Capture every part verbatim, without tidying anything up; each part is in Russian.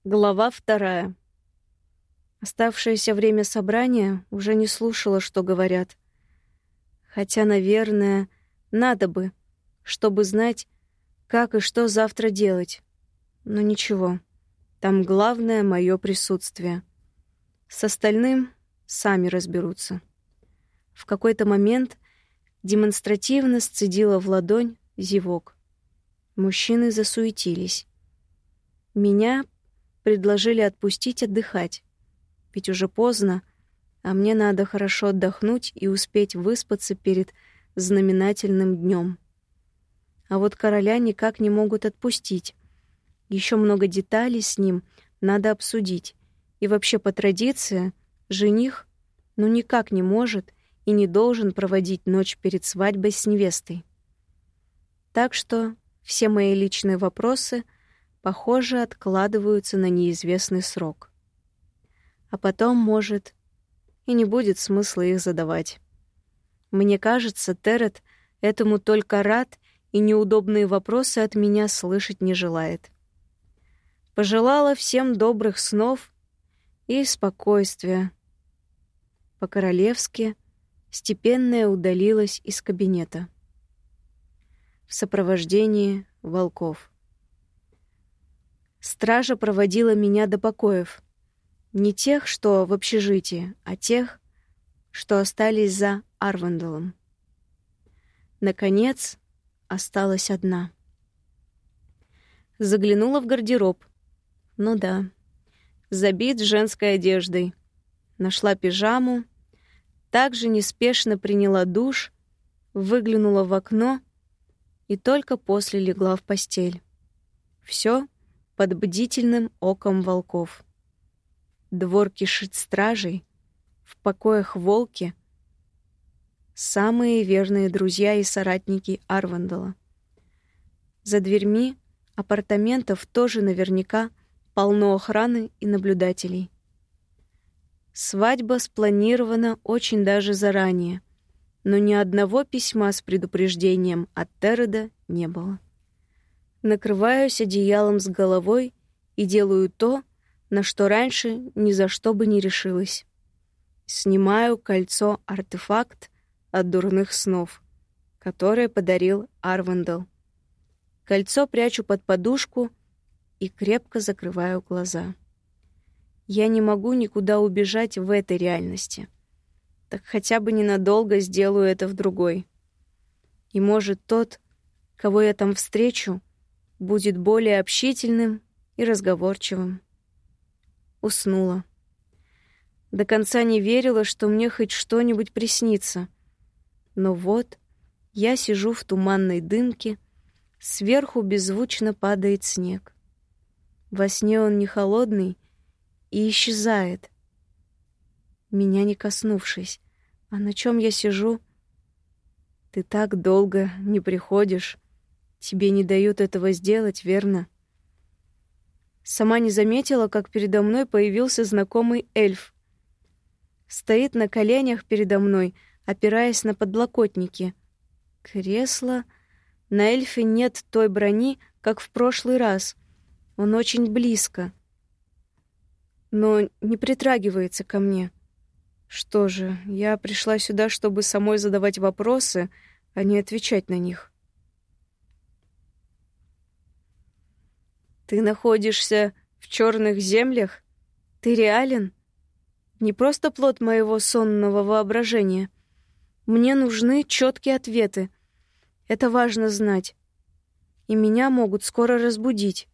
Глава вторая. Оставшееся время собрания уже не слушала, что говорят. Хотя, наверное, надо бы, чтобы знать, как и что завтра делать. Но ничего, там главное — мое присутствие. С остальным сами разберутся. В какой-то момент демонстративно сцедила в ладонь зевок. Мужчины засуетились. Меня предложили отпустить отдыхать. Ведь уже поздно, а мне надо хорошо отдохнуть и успеть выспаться перед знаменательным днем. А вот короля никак не могут отпустить. Еще много деталей с ним надо обсудить. И вообще, по традиции, жених ну никак не может и не должен проводить ночь перед свадьбой с невестой. Так что все мои личные вопросы, похоже, откладываются на неизвестный срок. А потом, может, и не будет смысла их задавать. Мне кажется, Терет этому только рад и неудобные вопросы от меня слышать не желает. Пожелала всем добрых снов и спокойствия. По-королевски степенная удалилась из кабинета в сопровождении волков. Стража проводила меня до покоев. Не тех, что в общежитии, а тех, что остались за Арвенделлом. Наконец, осталась одна. Заглянула в гардероб. Ну да, забит женской одеждой. Нашла пижаму, также неспешно приняла душ, выглянула в окно и только после легла в постель. Все под бдительным оком волков. Двор кишит стражей, в покоях волки — самые верные друзья и соратники Арвенделла. За дверьми апартаментов тоже наверняка полно охраны и наблюдателей. Свадьба спланирована очень даже заранее, но ни одного письма с предупреждением от Тереда не было. Накрываюсь одеялом с головой и делаю то, на что раньше ни за что бы не решилась. Снимаю кольцо-артефакт от дурных снов, которое подарил Арвенделл. Кольцо прячу под подушку и крепко закрываю глаза. Я не могу никуда убежать в этой реальности. Так хотя бы ненадолго сделаю это в другой. И, может, тот, кого я там встречу, будет более общительным и разговорчивым. Уснула. До конца не верила, что мне хоть что-нибудь приснится. Но вот я сижу в туманной дымке, сверху беззвучно падает снег. Во сне он не холодный и исчезает, меня не коснувшись. А на чем я сижу? Ты так долго не приходишь. Тебе не дают этого сделать, верно? Сама не заметила, как передо мной появился знакомый эльф. Стоит на коленях передо мной, опираясь на подлокотники. Кресло. На эльфе нет той брони, как в прошлый раз. Он очень близко, но не притрагивается ко мне. Что же, я пришла сюда, чтобы самой задавать вопросы, а не отвечать на них. Ты находишься в черных землях? Ты реален? Не просто плод моего сонного воображения. Мне нужны четкие ответы. Это важно знать. И меня могут скоро разбудить.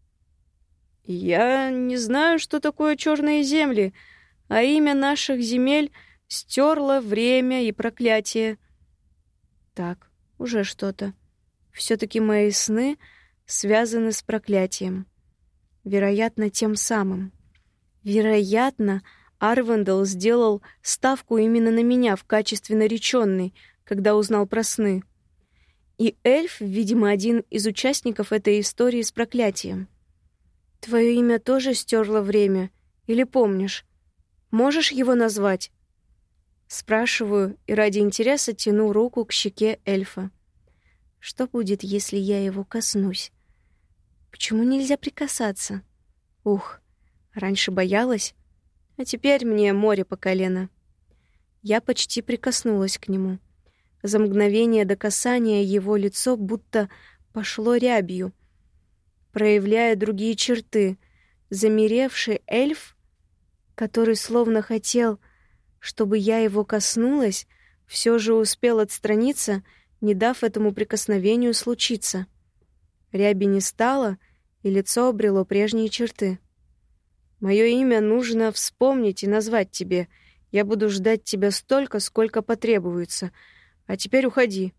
Я не знаю, что такое черные земли, а имя наших земель стерло время и проклятие. Так, уже что-то. Все-таки мои сны связаны с проклятием. Вероятно, тем самым. Вероятно, Арвенделл сделал ставку именно на меня в качестве нареченной, когда узнал про сны. И эльф, видимо, один из участников этой истории с проклятием. Твое имя тоже стерло время? Или помнишь? Можешь его назвать? Спрашиваю и ради интереса тяну руку к щеке эльфа. Что будет, если я его коснусь? Почему нельзя прикасаться? Ух, раньше боялась, а теперь мне море по колено. Я почти прикоснулась к нему. За мгновение до касания его лицо будто пошло рябью, проявляя другие черты. Замеревший эльф, который словно хотел, чтобы я его коснулась, все же успел отстраниться, не дав этому прикосновению случиться. Ряби не стало, и лицо обрело прежние черты. «Мое имя нужно вспомнить и назвать тебе. Я буду ждать тебя столько, сколько потребуется. А теперь уходи».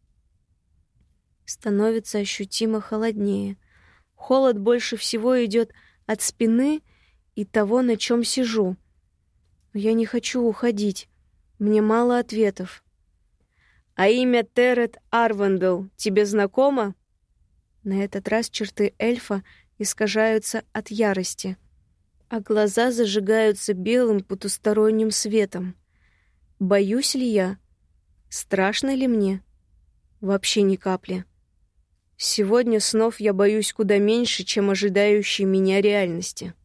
Становится ощутимо холоднее. Холод больше всего идет от спины и того, на чем сижу. Но я не хочу уходить. Мне мало ответов. «А имя Терет Арвандел тебе знакомо?» На этот раз черты эльфа искажаются от ярости, а глаза зажигаются белым потусторонним светом. Боюсь ли я? Страшно ли мне? Вообще ни капли. Сегодня снов я боюсь куда меньше, чем ожидающей меня реальности.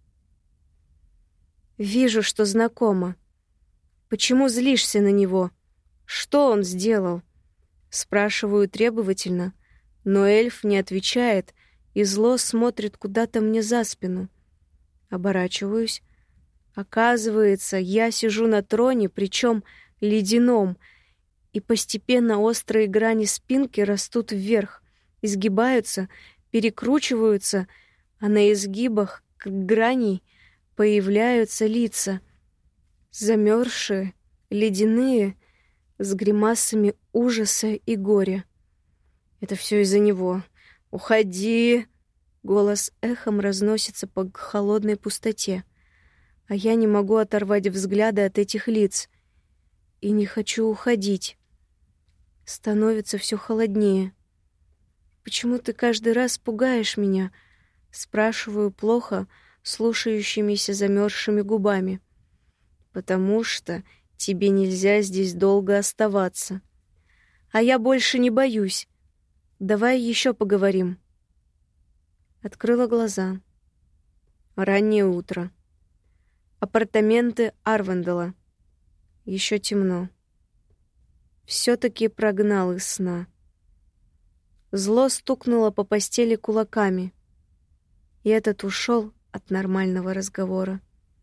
Вижу, что знакомо. Почему злишься на него? Что он сделал? Спрашиваю требовательно, но эльф не отвечает и зло смотрит куда-то мне за спину. Оборачиваюсь. Оказывается, я сижу на троне, причем ледяном, и постепенно острые грани спинки растут вверх, изгибаются, перекручиваются, а на изгибах к граней появляются лица, замерзшие, ледяные, с гримасами ужаса и горя. Это все из-за него. «Уходи!» Голос эхом разносится по холодной пустоте, а я не могу оторвать взгляда от этих лиц. И не хочу уходить. Становится все холоднее. «Почему ты каждый раз пугаешь меня?» Спрашиваю плохо, слушающимися замерзшими губами. «Потому что тебе нельзя здесь долго оставаться. А я больше не боюсь. Давай еще поговорим». Открыла глаза. Раннее утро. Апартаменты Арвандела. Еще темно. Все-таки прогнал из сна. Зло стукнуло по постели кулаками. И этот ушел от нормального разговора.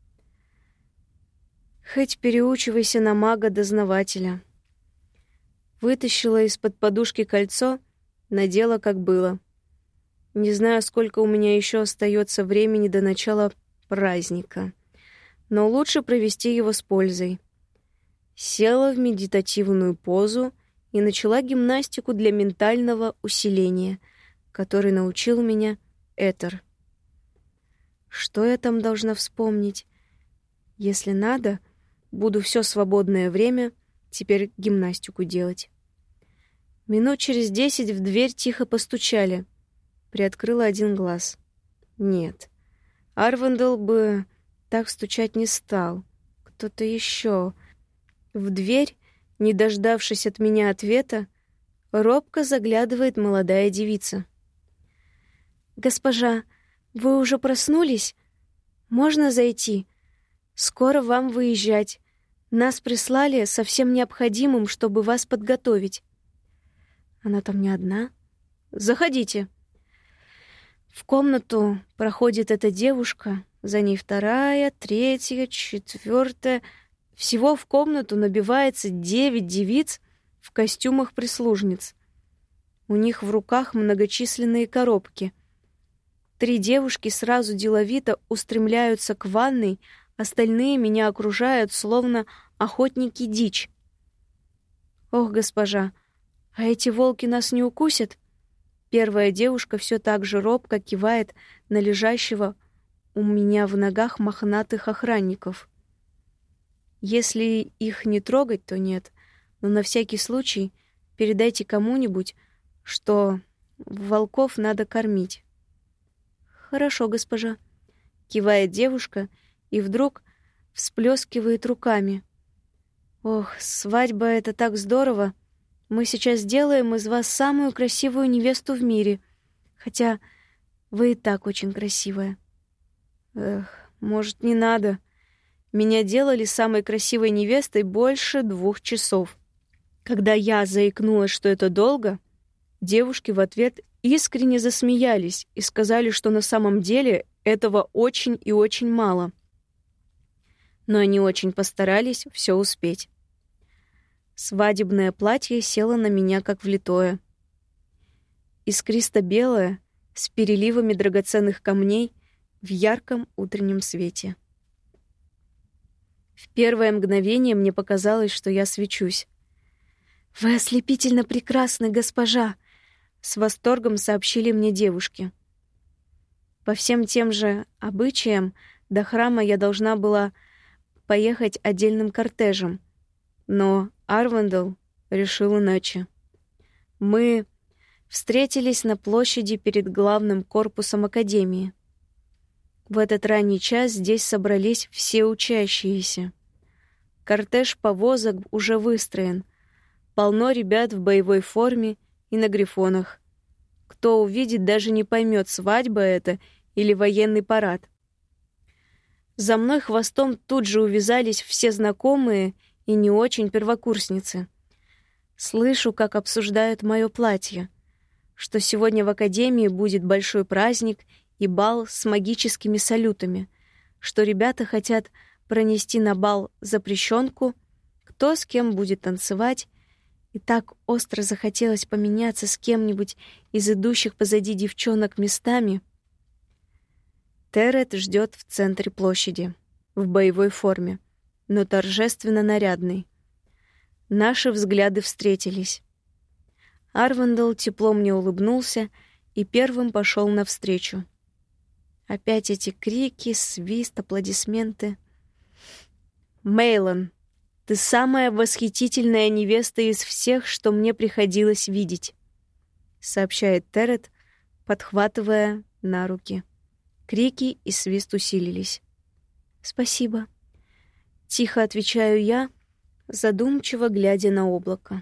Хоть переучивайся на мага-дознавателя. Вытащила из-под подушки кольцо, надела, как было. Не знаю, сколько у меня еще остается времени до начала праздника, но лучше провести его с пользой. Села в медитативную позу и начала гимнастику для ментального усиления, который научил меня Этер. Что я там должна вспомнить? Если надо, буду все свободное время теперь гимнастику делать. Минут через десять в дверь тихо постучали. Приоткрыла один глаз. Нет, Арвандел бы так стучать не стал. Кто-то еще. В дверь, не дождавшись от меня ответа, робко заглядывает молодая девица. «Госпожа, вы уже проснулись? Можно зайти? Скоро вам выезжать. Нас прислали со всем необходимым, чтобы вас подготовить». «Она там не одна?» «Заходите». В комнату проходит эта девушка, за ней вторая, третья, четвертая. Всего в комнату набивается девять девиц в костюмах прислужниц. У них в руках многочисленные коробки. Три девушки сразу деловито устремляются к ванной, остальные меня окружают, словно охотники дичь. «Ох, госпожа, а эти волки нас не укусят?» Первая девушка все так же робко кивает на лежащего у меня в ногах мохнатых охранников. Если их не трогать, то нет, но на всякий случай передайте кому-нибудь, что волков надо кормить. «Хорошо, госпожа», — кивает девушка и вдруг всплескивает руками. «Ох, свадьба — это так здорово! Мы сейчас сделаем из вас самую красивую невесту в мире, хотя вы и так очень красивая». Эх, может, не надо. Меня делали самой красивой невестой больше двух часов. Когда я заикнулась, что это долго, девушки в ответ искренне засмеялись и сказали, что на самом деле этого очень и очень мало. Но они очень постарались все успеть. Свадебное платье село на меня как влитое. Искристо-белое, с переливами драгоценных камней в ярком утреннем свете. В первое мгновение мне показалось, что я свечусь. «Вы ослепительно прекрасны, госпожа!» — с восторгом сообщили мне девушки. По всем тем же обычаям до храма я должна была поехать отдельным кортежем, но Арвандел решил иначе. Мы встретились на площади перед главным корпусом академии. В этот ранний час здесь собрались все учащиеся. Кортеж повозок уже выстроен. Полно ребят в боевой форме и на грифонах. Кто увидит, даже не поймет, свадьба это или военный парад. За мной хвостом тут же увязались все знакомые и не очень первокурсницы. Слышу, как обсуждают мое платье, что сегодня в академии будет большой праздник и бал с магическими салютами, что ребята хотят пронести на бал запрещенку, кто с кем будет танцевать, и так остро захотелось поменяться с кем-нибудь из идущих позади девчонок местами. Терет ждет в центре площади, в боевой форме, но торжественно нарядный. Наши взгляды встретились. Арвандел тепло мне улыбнулся и первым пошел навстречу. Опять эти крики, свист, аплодисменты. «Мейлон, ты самая восхитительная невеста из всех, что мне приходилось видеть», — сообщает Терет, подхватывая на руки. Крики и свист усилились. «Спасибо», — тихо отвечаю я, задумчиво глядя на облако.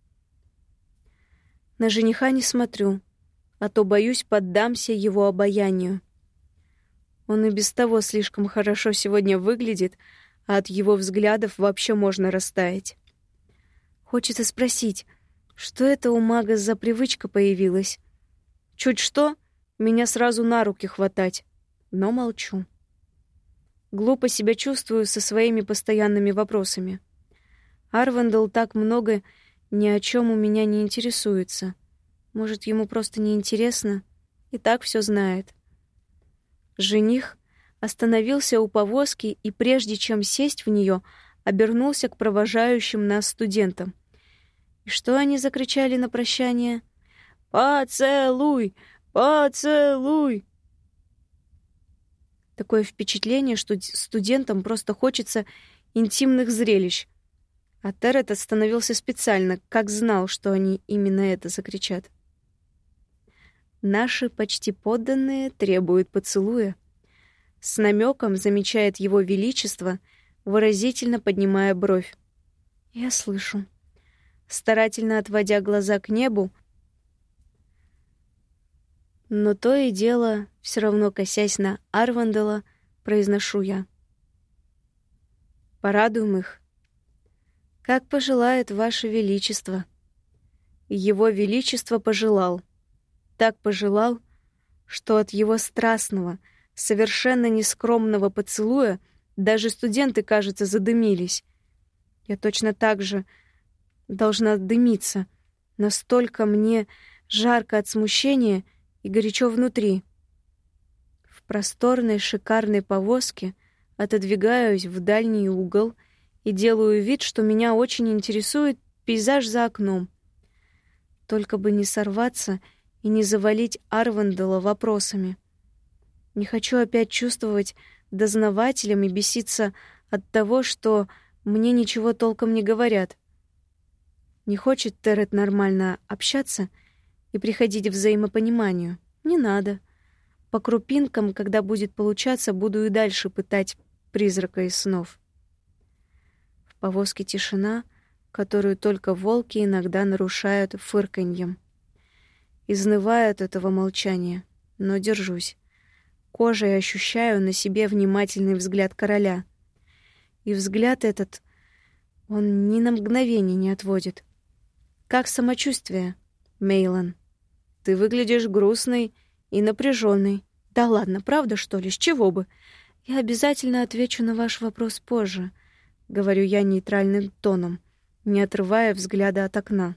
На жениха не смотрю, а то, боюсь, поддамся его обаянию. Он и без того слишком хорошо сегодня выглядит, а от его взглядов вообще можно растаять. Хочется спросить, что это у мага за привычка появилась? Чуть что, меня сразу на руки хватать, но молчу. Глупо себя чувствую со своими постоянными вопросами. Арвандел так много ни о чем у меня не интересуется. Может, ему просто не интересно, и так все знает. Жених остановился у повозки и, прежде чем сесть в нее, обернулся к провожающим нас студентам. И что они закричали на прощание? «Поцелуй! Поцелуй!» Такое впечатление, что студентам просто хочется интимных зрелищ. А Терет остановился специально, как знал, что они именно это закричат. Наши почти подданные требуют поцелуя. С намеком замечает его величество, выразительно поднимая бровь. Я слышу. Старательно отводя глаза к небу, но то и дело, все равно косясь на Арвандела, произношу я. Порадуем их. Как пожелает ваше величество. Его величество пожелал. Так пожелал, что от его страстного, совершенно нескромного поцелуя даже студенты, кажется, задымились. Я точно так же должна дымиться. Настолько мне жарко от смущения и горячо внутри. В просторной шикарной повозке отодвигаюсь в дальний угол и делаю вид, что меня очень интересует пейзаж за окном. Только бы не сорваться и не завалить Арвандела вопросами. Не хочу опять чувствовать дознавателем и беситься от того, что мне ничего толком не говорят. Не хочет Терет нормально общаться и приходить к взаимопониманию. Не надо. По крупинкам, когда будет получаться, буду и дальше пытать призрака из снов. В повозке тишина, которую только волки иногда нарушают фырканьем. Изнываю от этого молчания, но держусь. кожей ощущаю на себе внимательный взгляд короля. И взгляд этот он ни на мгновение не отводит. «Как самочувствие, Мейлан? Ты выглядишь грустной и напряженной. Да ладно, правда, что ли? С чего бы? Я обязательно отвечу на ваш вопрос позже», — говорю я нейтральным тоном, не отрывая взгляда от окна.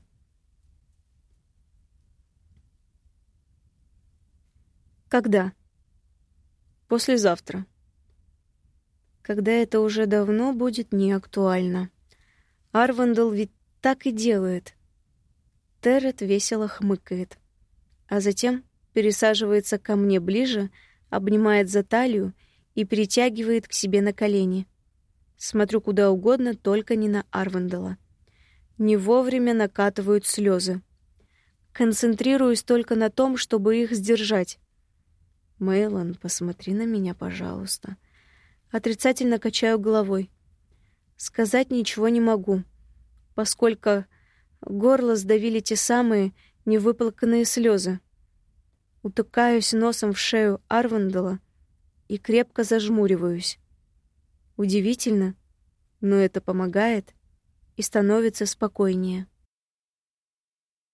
«Когда?» «Послезавтра». Когда это уже давно будет не актуально. Арвандел ведь так и делает. Террет весело хмыкает, а затем пересаживается ко мне ближе, обнимает за талию и притягивает к себе на колени. Смотрю куда угодно, только не на Арвандела. Не вовремя накатывают слезы. Концентрируюсь только на том, чтобы их сдержать. «Мейлан, посмотри на меня, пожалуйста». Отрицательно качаю головой. Сказать ничего не могу, поскольку горло сдавили те самые невыплаканные слезы. Утыкаюсь носом в шею Арвандела и крепко зажмуриваюсь. Удивительно, но это помогает и становится спокойнее.